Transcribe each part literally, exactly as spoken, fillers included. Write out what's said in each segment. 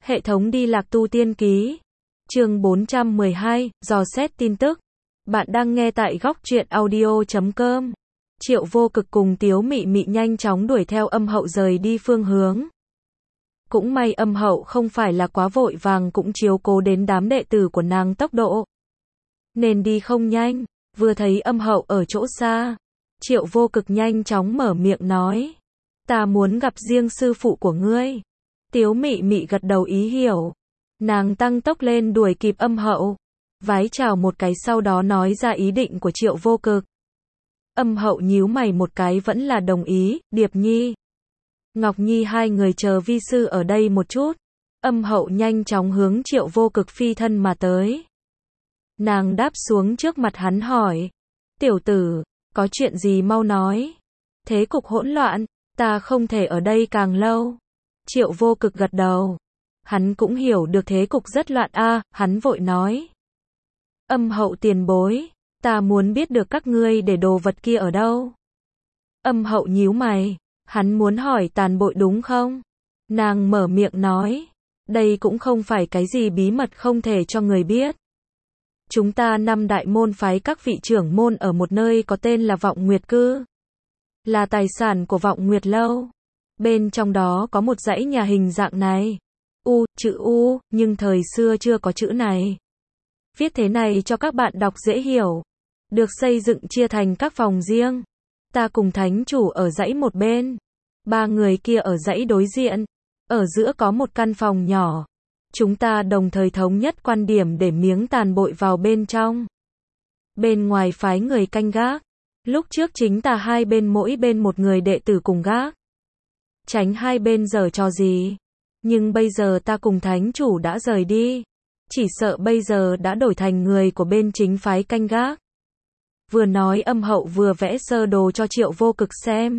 Hệ thống đi lạc tu tiên ký. Chương bốn trăm mười hai, dò xét tin tức. Bạn đang nghe tại góc truyện audio chấm com. Triệu Vô Cực cùng Tiếu Mị Mị nhanh chóng đuổi theo Âm Hậu rời đi phương hướng. Cũng may Âm Hậu không phải là quá vội vàng, cũng chiếu cố đến đám đệ tử của nàng tốc độ nên đi không nhanh. Vừa thấy Âm Hậu ở chỗ xa, Triệu Vô Cực nhanh chóng mở miệng nói: "Ta muốn gặp riêng sư phụ của ngươi." Tiếu Mị Mị gật đầu ý hiểu. Nàng tăng tốc lên đuổi kịp Âm Hậu, vái chào một cái sau đó nói ra ý định của Triệu Vô Cực. Âm Hậu nhíu mày một cái vẫn là đồng ý. Điệp Nhi, Ngọc Nhi hai người chờ vi sư ở đây một chút. Âm Hậu nhanh chóng hướng Triệu Vô Cực phi thân mà tới. Nàng đáp xuống trước mặt hắn hỏi: "Tiểu tử, có chuyện gì mau nói. Thế cục hỗn loạn, ta không thể ở đây càng lâu." Triệu Vô Cực gật đầu. Hắn cũng hiểu được thế cục rất loạn a, à, hắn vội nói: "Âm Hậu tiền bối, ta muốn biết được các ngươi để đồ vật kia ở đâu." Âm Hậu nhíu mày, hắn muốn hỏi tàn bội đúng không? Nàng mở miệng nói: "Đây cũng không phải cái gì bí mật không thể cho người biết. Chúng ta năm đại môn phái các vị trưởng môn ở một nơi có tên là Vọng Nguyệt Cư, là tài sản của Vọng Nguyệt Lâu. Bên trong đó có một dãy nhà hình dạng này, U, chữ U, nhưng thời xưa chưa có chữ này. Viết thế này cho các bạn đọc dễ hiểu. Được xây dựng chia thành các phòng riêng. Ta cùng thánh chủ ở dãy một bên, ba người kia ở dãy đối diện. Ở giữa có một căn phòng nhỏ. Chúng ta đồng thời thống nhất quan điểm để miếng tàn bội vào bên trong. Bên ngoài phái người canh gác. Lúc trước chính ta hai bên mỗi bên một người đệ tử cùng gác, tránh hai bên giở trò gì. Nhưng bây giờ ta cùng thánh chủ đã rời đi, chỉ sợ bây giờ đã đổi thành người của bên chính phái canh gác." Vừa nói Âm Hậu vừa vẽ sơ đồ cho Triệu Vô Cực xem.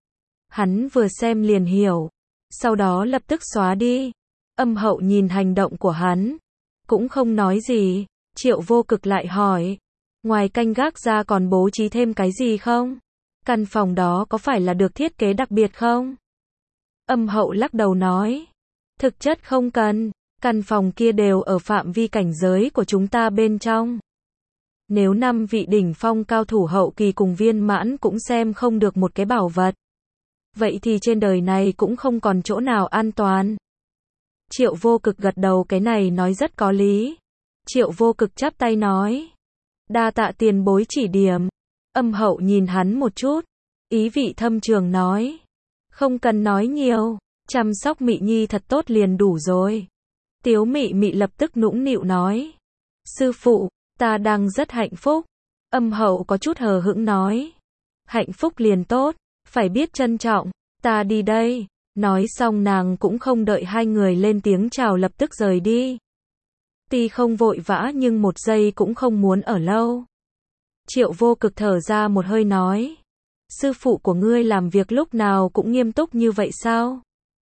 Hắn vừa xem liền hiểu, sau đó lập tức xóa đi. Âm Hậu nhìn hành động của hắn, cũng không nói gì. Triệu Vô Cực lại hỏi: "Ngoài canh gác ra còn bố trí thêm cái gì không? Căn phòng đó có phải là được thiết kế đặc biệt không?" Âm Hậu lắc đầu nói: "Thực chất không cần, căn phòng kia đều ở phạm vi cảnh giới của chúng ta bên trong. Nếu năm vị đỉnh phong cao thủ hậu kỳ cùng viên mãn cũng xem không được một cái bảo vật, vậy thì trên đời này cũng không còn chỗ nào an toàn." Triệu Vô Cực gật đầu, cái này nói rất có lý. Triệu Vô Cực chắp tay nói: "Đa tạ tiền bối chỉ điểm." Âm Hậu nhìn hắn một chút, ý vị thâm trường nói: "Không cần nói nhiều, chăm sóc Mị Nhi thật tốt liền đủ rồi." Tiếu Mị Mị lập tức nũng nịu nói: "Sư phụ, ta đang rất hạnh phúc." Âm Hậu có chút hờ hững nói: "Hạnh phúc liền tốt, phải biết trân trọng, ta đi đây." Nói xong nàng cũng không đợi hai người lên tiếng chào lập tức rời đi. Tuy không vội vã nhưng một giây cũng không muốn ở lâu. Triệu Vô Cực thở ra một hơi nói: "Sư phụ của ngươi làm việc lúc nào cũng nghiêm túc như vậy sao?"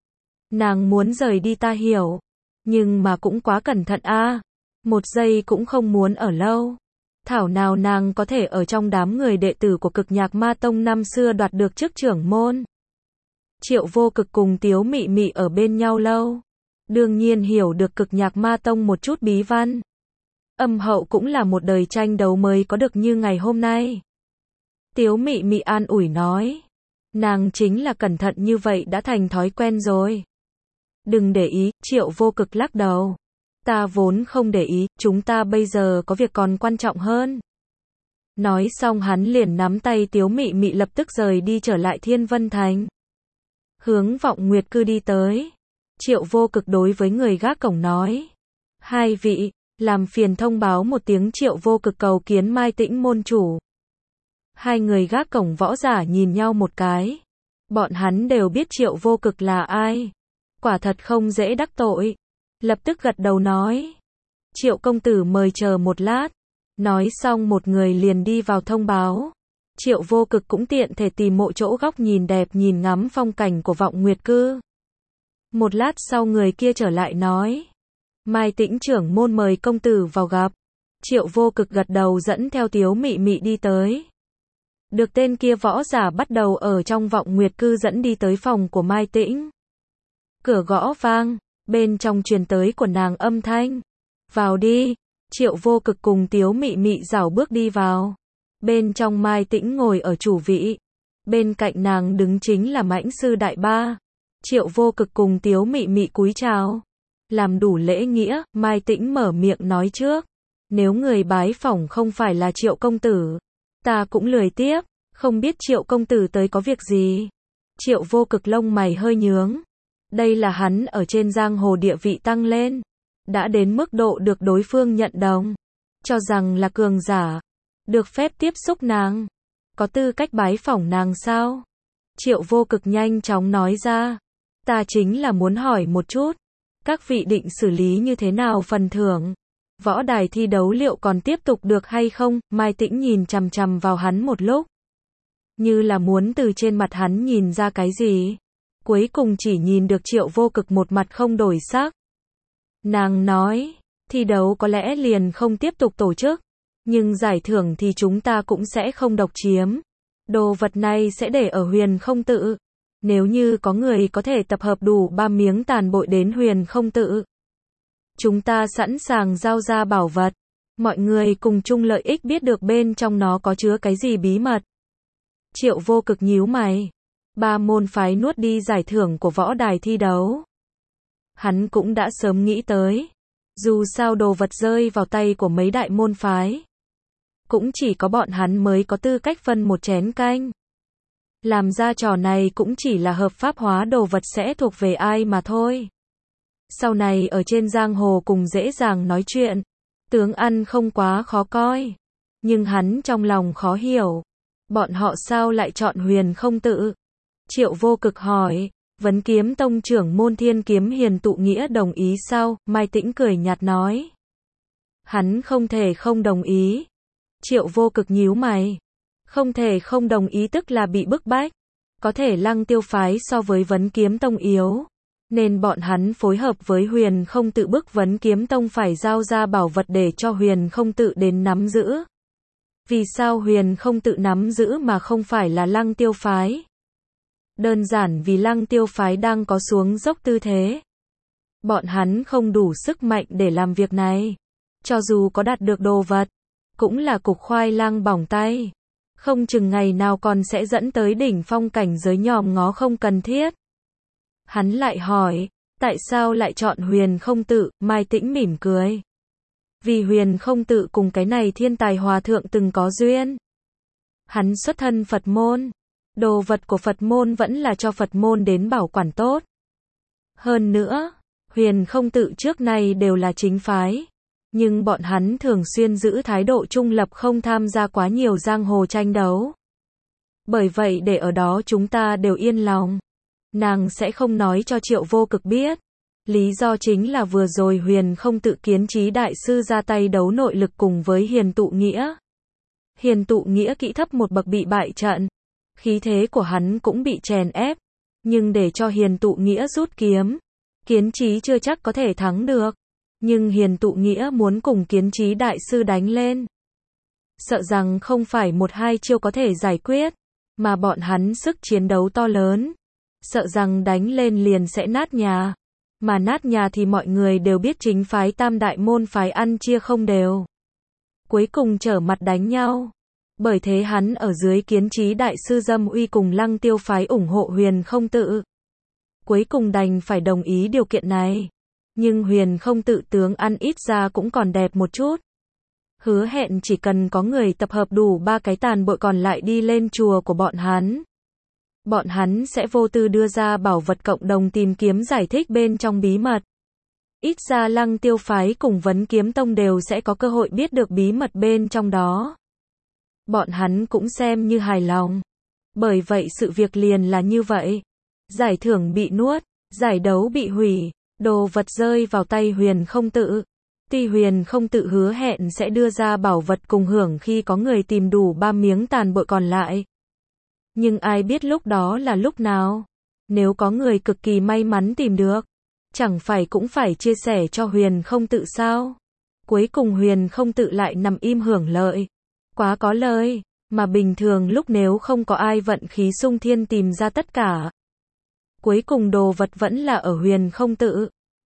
Nàng muốn rời đi ta hiểu, nhưng mà cũng quá cẩn thận a, à. Một giây cũng không muốn ở lâu. Thảo nào nàng có thể ở trong đám người đệ tử của Cực Nhạc Ma Tông năm xưa đoạt được chức trưởng môn. Triệu Vô Cực cùng Tiếu Mị Mị ở bên nhau lâu, đương nhiên hiểu được Cực Nhạc Ma Tông một chút bí văn. Âm Hậu cũng là một đời tranh đấu mới có được như ngày hôm nay. Tiếu Mị Mị an ủi nói: "Nàng chính là cẩn thận như vậy đã thành thói quen rồi. Đừng để ý." Triệu Vô Cực lắc đầu: "Ta vốn không để ý, chúng ta bây giờ có việc còn quan trọng hơn." Nói xong hắn liền nắm tay Tiếu Mị Mị lập tức rời đi trở lại Thiên Vân Thành, hướng Vọng Nguyệt Cư đi tới. Triệu Vô Cực đối với người gác cổng nói: "Hai vị, làm phiền thông báo một tiếng Triệu Vô Cực cầu kiến Mai Tĩnh môn chủ." Hai người gác cổng võ giả nhìn nhau một cái. Bọn hắn đều biết Triệu Vô Cực là ai, quả thật không dễ đắc tội. Lập tức gật đầu nói: "Triệu công tử mời chờ một lát." Nói xong một người liền đi vào thông báo. Triệu Vô Cực cũng tiện thể tìm một chỗ góc nhìn đẹp nhìn ngắm phong cảnh của Vọng Nguyệt Cư. Một lát sau người kia trở lại nói: "Mai Tĩnh trưởng môn mời công tử vào gặp." Triệu Vô Cực gật đầu dẫn theo Tiếu Mị Mị đi tới. Được tên kia võ giả bắt đầu ở trong Vọng Nguyệt Cư dẫn đi tới phòng của Mai Tĩnh. Cửa gõ vang, Bên trong truyền tới của nàng âm thanh. Vào đi. Triệu Vô Cực cùng Tiếu Mị Mị rảo bước đi vào. Bên trong Mai Tĩnh ngồi ở chủ vị. Bên cạnh nàng đứng chính là Mãnh Sư Đại Ba. Triệu Vô Cực cùng Tiếu Mị Mị cúi chào. Làm đủ lễ nghĩa, Mai Tĩnh mở miệng nói trước. Nếu người bái phỏng không phải là Triệu công tử, ta cũng lười tiếp, không biết Triệu công tử tới có việc gì. Triệu Vô Cực lông mày hơi nhướng. Đây là hắn ở trên giang hồ địa vị tăng lên, đã đến mức độ được đối phương nhận đồng, cho rằng là cường giả, được phép tiếp xúc nàng, có tư cách bái phỏng nàng sao? Triệu Vô Cực nhanh chóng nói ra, ta chính là muốn hỏi một chút, các vị định xử lý như thế nào phần thưởng? Võ đài thi đấu liệu còn tiếp tục được hay không? Mai Tĩnh nhìn chằm chằm vào hắn một lúc, như là muốn từ trên mặt hắn nhìn ra cái gì. Cuối cùng chỉ nhìn được Triệu Vô Cực một mặt không đổi sắc. Nàng nói, thi đấu có lẽ liền không tiếp tục tổ chức, nhưng giải thưởng thì chúng ta cũng sẽ không độc chiếm. Đồ vật này sẽ để ở Huyền Không Tự. Nếu như có người có thể tập hợp đủ ba miếng tàn bội đến Huyền Không Tự, chúng ta sẵn sàng giao ra bảo vật. Mọi người cùng chung lợi ích, biết được bên trong nó có chứa cái gì bí mật. Triệu Vô Cực nhíu mày. Ba môn phái nuốt đi giải thưởng của võ đài thi đấu. Hắn cũng đã sớm nghĩ tới. Dù sao đồ vật rơi vào tay của mấy đại môn phái, cũng chỉ có bọn hắn mới có tư cách phân một chén canh. Làm ra trò này cũng chỉ là hợp pháp hóa đồ vật sẽ thuộc về ai mà thôi. Sau này ở trên giang hồ cùng dễ dàng nói chuyện, tướng ăn không quá khó coi. Nhưng hắn trong lòng khó hiểu, bọn họ sao lại chọn Huyền Không Tự? Triệu Vô Cực hỏi, Vấn Kiếm Tông trưởng môn Thiên Kiếm Hiền Tụ Nghĩa đồng ý sao? Mai Tĩnh cười nhạt nói, hắn không thể không đồng ý. Triệu Vô Cực nhíu mày, không thể không đồng ý tức là bị bức bách. Có thể Lăng Tiêu phái so với Vấn Kiếm Tông yếu, nên bọn hắn phối hợp với Huyền Không Tự bức Vấn Kiếm Tông phải giao ra bảo vật để cho Huyền Không Tự đến nắm giữ. Vì sao Huyền Không Tự nắm giữ mà không phải là Lăng Tiêu phái? Đơn giản vì Lăng Tiêu phái đang có xuống dốc tư thế. Bọn hắn không đủ sức mạnh để làm việc này. Cho dù có đạt được đồ vật, cũng là cục khoai lang bỏng tay. Không chừng ngày nào còn sẽ dẫn tới đỉnh phong cảnh giới nhòm ngó không cần thiết. Hắn lại hỏi, tại sao lại chọn Huyền Không Tự? Mai Tĩnh mỉm cười. Vì Huyền Không Tự cùng cái này thiên tài hòa thượng từng có duyên. Hắn xuất thân Phật môn. Đồ vật của Phật môn vẫn là cho Phật môn đến bảo quản tốt. Hơn nữa, Huyền Không Tự trước nay đều là chính phái. Nhưng bọn hắn thường xuyên giữ thái độ trung lập, không tham gia quá nhiều giang hồ tranh đấu. Bởi vậy để ở đó chúng ta đều yên lòng. Nàng sẽ không nói cho Triệu Vô Cực biết. Lý do chính là vừa rồi Huyền Không Tự kiến trí đại sư ra tay đấu nội lực cùng với Hiền Tụ Nghĩa. Hiền Tụ Nghĩa kỹ thấp một bậc bị bại trận. Khí thế của hắn cũng bị chèn ép. Nhưng để cho Hiền Tụ Nghĩa rút kiếm, kiến trí chưa chắc có thể thắng được. Nhưng Hiền Tụ Nghĩa muốn cùng kiến trí đại sư đánh lên, sợ rằng không phải một hai chiêu có thể giải quyết. Mà bọn hắn sức chiến đấu to lớn, sợ rằng đánh lên liền sẽ nát nhà. Mà nát nhà thì mọi người đều biết chính phái tam đại môn phái ăn chia không đều. Cuối cùng trở mặt đánh nhau. Bởi thế hắn ở dưới kiến trí đại sư Dâm Uy cùng Lăng Tiêu phái ủng hộ Huyền Không Tự. Cuối cùng đành phải đồng ý điều kiện này. Nhưng Huyền Không Tự tướng ăn ít ra cũng còn đẹp một chút. Hứa hẹn chỉ cần có người tập hợp đủ ba cái tàn bội còn lại đi lên chùa của bọn hắn, bọn hắn sẽ vô tư đưa ra bảo vật cộng đồng tìm kiếm giải thích bên trong bí mật. Ít ra Lăng Tiêu phái cùng Vấn Kiếm Tông đều sẽ có cơ hội biết được bí mật bên trong đó. Bọn hắn cũng xem như hài lòng. Bởi vậy sự việc liền là như vậy. Giải thưởng bị nuốt, giải đấu bị hủy, đồ vật rơi vào tay Huyền Không Tự. Tuy Huyền Không Tự hứa hẹn sẽ đưa ra bảo vật cùng hưởng khi có người tìm đủ ba miếng tàn bội còn lại. Nhưng ai biết lúc đó là lúc nào? Nếu có người cực kỳ may mắn tìm được, chẳng phải cũng phải chia sẻ cho Huyền Không Tự sao? Cuối cùng Huyền Không Tự lại nằm im hưởng lợi. Quá có lời, mà bình thường lúc nếu không có ai vận khí sung thiên tìm ra tất cả. Cuối cùng đồ vật vẫn là ở Huyền Không Tự.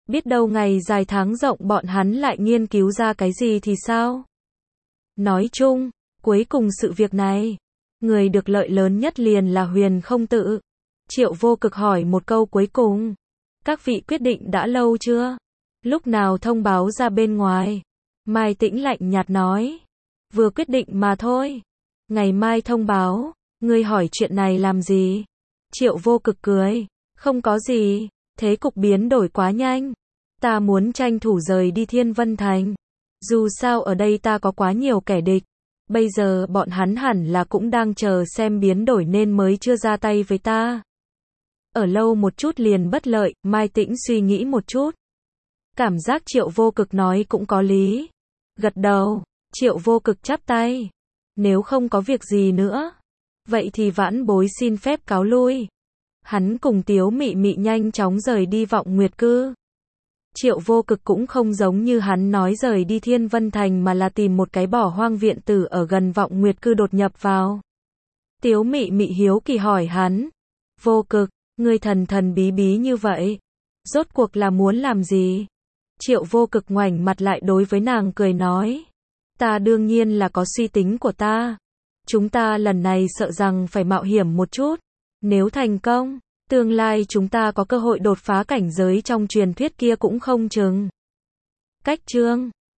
Biết đâu ngày dài tháng rộng bọn hắn lại nghiên cứu ra cái gì thì sao? Nói chung, cuối cùng sự việc này, người được lợi lớn nhất liền là Huyền Không Tự. Triệu Vô Cực hỏi một câu cuối cùng. Các vị quyết định đã lâu chưa? Lúc nào thông báo ra bên ngoài? Mai Tĩnh lạnh nhạt nói. Vừa quyết định mà thôi. Ngày mai thông báo. Ngươi hỏi chuyện này làm gì? Triệu Vô Cực cười. Không có gì. Thế cục biến đổi quá nhanh. Ta muốn tranh thủ rời đi Thiên Vân Thành. Dù sao ở đây ta có quá nhiều kẻ địch. Bây giờ bọn hắn hẳn là cũng đang chờ xem biến đổi nên mới chưa ra tay với ta. Ở lâu một chút liền bất lợi, Mai Tĩnh suy nghĩ một chút. Cảm giác Triệu Vô Cực nói cũng có lý. Gật đầu, Triệu Vô Cực chắp tay. Nếu không có việc gì nữa, vậy thì vãn bối xin phép cáo lui. Hắn cùng Tiếu Mị Mị nhanh chóng rời đi Vọng Nguyệt Cư. Triệu Vô Cực cũng không giống như hắn nói rời đi Thiên Vân Thành mà là tìm một cái bỏ hoang viện tử ở gần Vọng Nguyệt Cư đột nhập vào. Tiếu Mị Mị hiếu kỳ hỏi hắn. Vô Cực, ngươi thần thần bí bí như vậy, rốt cuộc là muốn làm gì? Triệu Vô Cực ngoảnh mặt lại đối với nàng cười nói. Ta đương nhiên là có suy tính của ta. Chúng ta lần này sợ rằng phải mạo hiểm một chút. Nếu thành công, tương lai chúng ta có cơ hội đột phá cảnh giới trong truyền thuyết kia cũng không chừng. Cách chương